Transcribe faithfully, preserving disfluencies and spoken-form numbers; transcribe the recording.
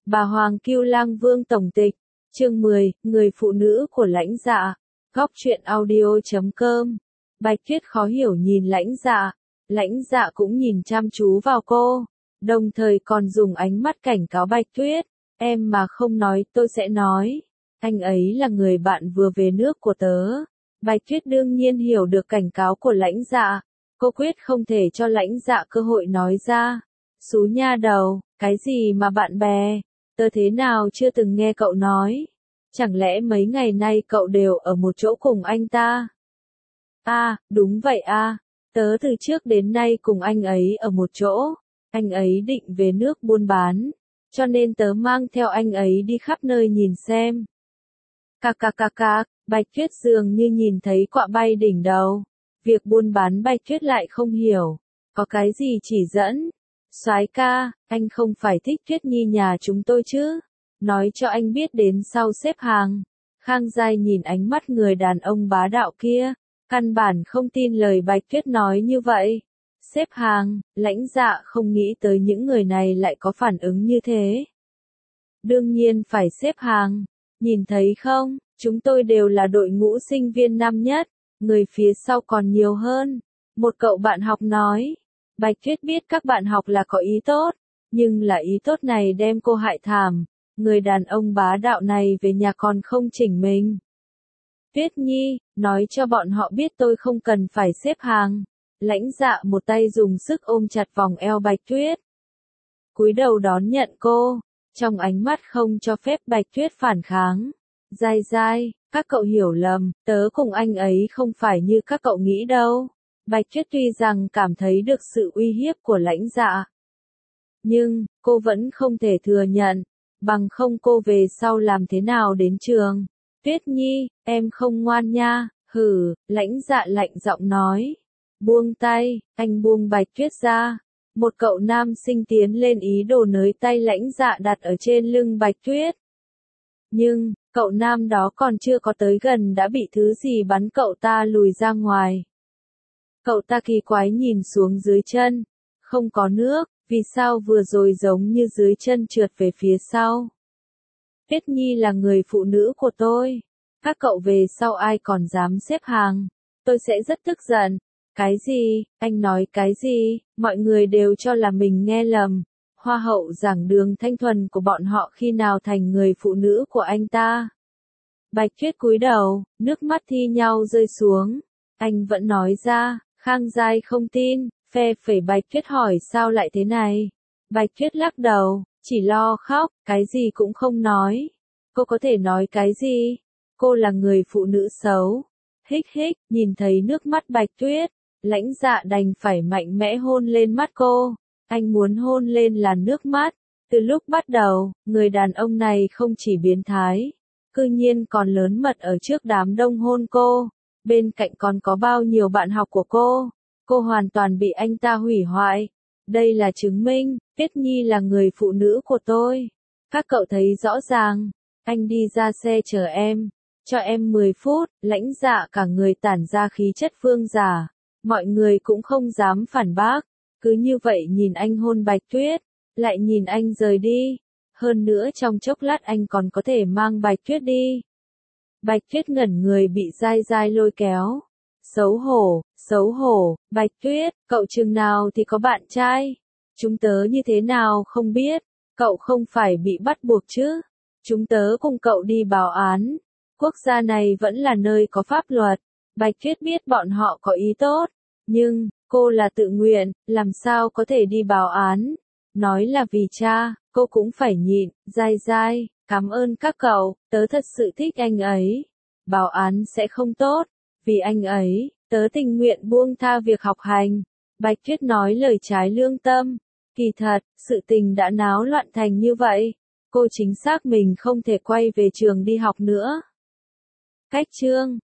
Bà Hoàng Cưu Lang Vương tổng tịch, chương mười, người phụ nữ của Lãnh Dạ, góc truyện audio chấm com. Bạch Tuyết khó hiểu nhìn Lãnh Dạ, Lãnh Dạ cũng nhìn chăm chú vào cô, đồng thời còn dùng ánh mắt cảnh cáo Bạch Tuyết, em mà không nói tôi sẽ nói, anh ấy là người bạn vừa về nước của tớ. Bạch Tuyết đương nhiên hiểu được cảnh cáo của Lãnh Dạ, cô quyết không thể cho Lãnh Dạ cơ hội nói ra. Xú nha đầu, cái gì mà bạn bè, tớ thế nào chưa từng nghe cậu nói, chẳng lẽ mấy ngày nay cậu đều ở một chỗ cùng anh ta? À, đúng vậy à, tớ từ trước đến nay cùng anh ấy ở một chỗ, anh ấy định về nước buôn bán, cho nên tớ mang theo anh ấy đi khắp nơi nhìn xem. Cạc cạc cạc cạc, Bạch Tuyết dường như nhìn thấy quạ bay đỉnh đầu, việc buôn bán Bạch Tuyết lại không hiểu, có cái gì chỉ dẫn? Soái ca, anh không phải thích Tuyết Nhi nhà chúng tôi chứ? Nói cho anh biết đến sau xếp hàng. Khang Giai nhìn ánh mắt người đàn ông bá đạo kia, căn bản không tin lời Bạch Tuyết nói như vậy. Xếp hàng, Lãnh Dạ không nghĩ tới những người này lại có phản ứng như thế. Đương nhiên phải xếp hàng, nhìn thấy không, chúng tôi đều là đội ngũ sinh viên năm nhất, người phía sau còn nhiều hơn. Một cậu bạn học nói. Bạch Tuyết biết các bạn học là có ý tốt, nhưng là ý tốt này đem cô hại thảm, người đàn ông bá đạo này về nhà còn không chỉnh mình. Tuyết Nhi, nói cho bọn họ biết tôi không cần phải xếp hàng. Lãnh Dạ một tay dùng sức ôm chặt vòng eo Bạch Tuyết. Cúi đầu đón nhận cô, trong ánh mắt không cho phép Bạch Tuyết phản kháng. Giai Giai, các cậu hiểu lầm, tớ cùng anh ấy không phải như các cậu nghĩ đâu. Bạch Tuyết tuy rằng cảm thấy được sự uy hiếp của Lãnh Dạ, nhưng, cô vẫn không thể thừa nhận, bằng không cô về sau làm thế nào đến trường. Tuyết Nhi, em không ngoan nha, hử, Lãnh Dạ lạnh giọng nói. Buông tay, anh buông Bạch Tuyết ra. Một cậu nam sinh tiến lên ý đồ nới tay Lãnh Dạ đặt ở trên lưng Bạch Tuyết. Nhưng, cậu nam đó còn chưa có tới gần đã bị thứ gì bắn cậu ta lùi ra ngoài. Cậu ta kỳ quái nhìn xuống dưới chân, không có nước, vì sao vừa rồi giống như dưới chân trượt về phía sau. Tuyết Nhi là người phụ nữ của tôi, các cậu về sau ai còn dám xếp hàng, tôi sẽ rất tức giận. Cái gì, anh nói cái gì, mọi người đều cho là mình nghe lầm, hoa hậu giảng đường thanh thuần của bọn họ khi nào thành người phụ nữ của anh ta. Bạch Tuyết cúi đầu, nước mắt thi nhau rơi xuống, anh vẫn nói ra. Khang Giai không tin, phe phẩy Bạch Tuyết hỏi sao lại thế này. Bạch Tuyết lắc đầu, chỉ lo khóc, cái gì cũng không nói. Cô có thể nói cái gì? Cô là người phụ nữ xấu. Hích hích, nhìn thấy nước mắt Bạch Tuyết, Lãnh Dạ đành phải mạnh mẽ hôn lên mắt cô. Anh muốn hôn lên làn nước mắt. Từ lúc bắt đầu, người đàn ông này không chỉ biến thái, cư nhiên còn lớn mật ở trước đám đông hôn cô. Bên cạnh còn có bao nhiêu bạn học của cô, cô hoàn toàn bị anh ta hủy hoại. Đây là chứng minh, Tuyết Nhi là người phụ nữ của tôi. Các cậu thấy rõ ràng, anh đi ra xe chờ em, cho em mười phút, Lãnh Dạ cả người tản ra khí chất vương giả. Mọi người cũng không dám phản bác, cứ như vậy nhìn anh hôn Bạch Tuyết, lại nhìn anh rời đi. Hơn nữa trong chốc lát anh còn có thể mang Bạch Tuyết đi. Bạch Tuyết ngẩn người bị Giai Giai lôi kéo. Xấu hổ, xấu hổ, Bạch Tuyết, cậu chừng nào thì có bạn trai? Chúng tớ như thế nào không biết, cậu không phải bị bắt buộc chứ? Chúng tớ cùng cậu đi báo án. Quốc gia này vẫn là nơi có pháp luật. Bạch Tuyết biết bọn họ có ý tốt, nhưng, cô là tự nguyện, làm sao có thể đi báo án? Nói là vì cha, cô cũng phải nhịn. Giai Giai, cảm ơn các cậu, tớ thật sự thích anh ấy. Báo án sẽ không tốt, vì anh ấy, tớ tình nguyện buông tha việc học hành. Bạch Tuyết nói lời trái lương tâm. Kỳ thật, sự tình đã náo loạn thành như vậy, cô chính xác mình không thể quay về trường đi học nữa. Cách chương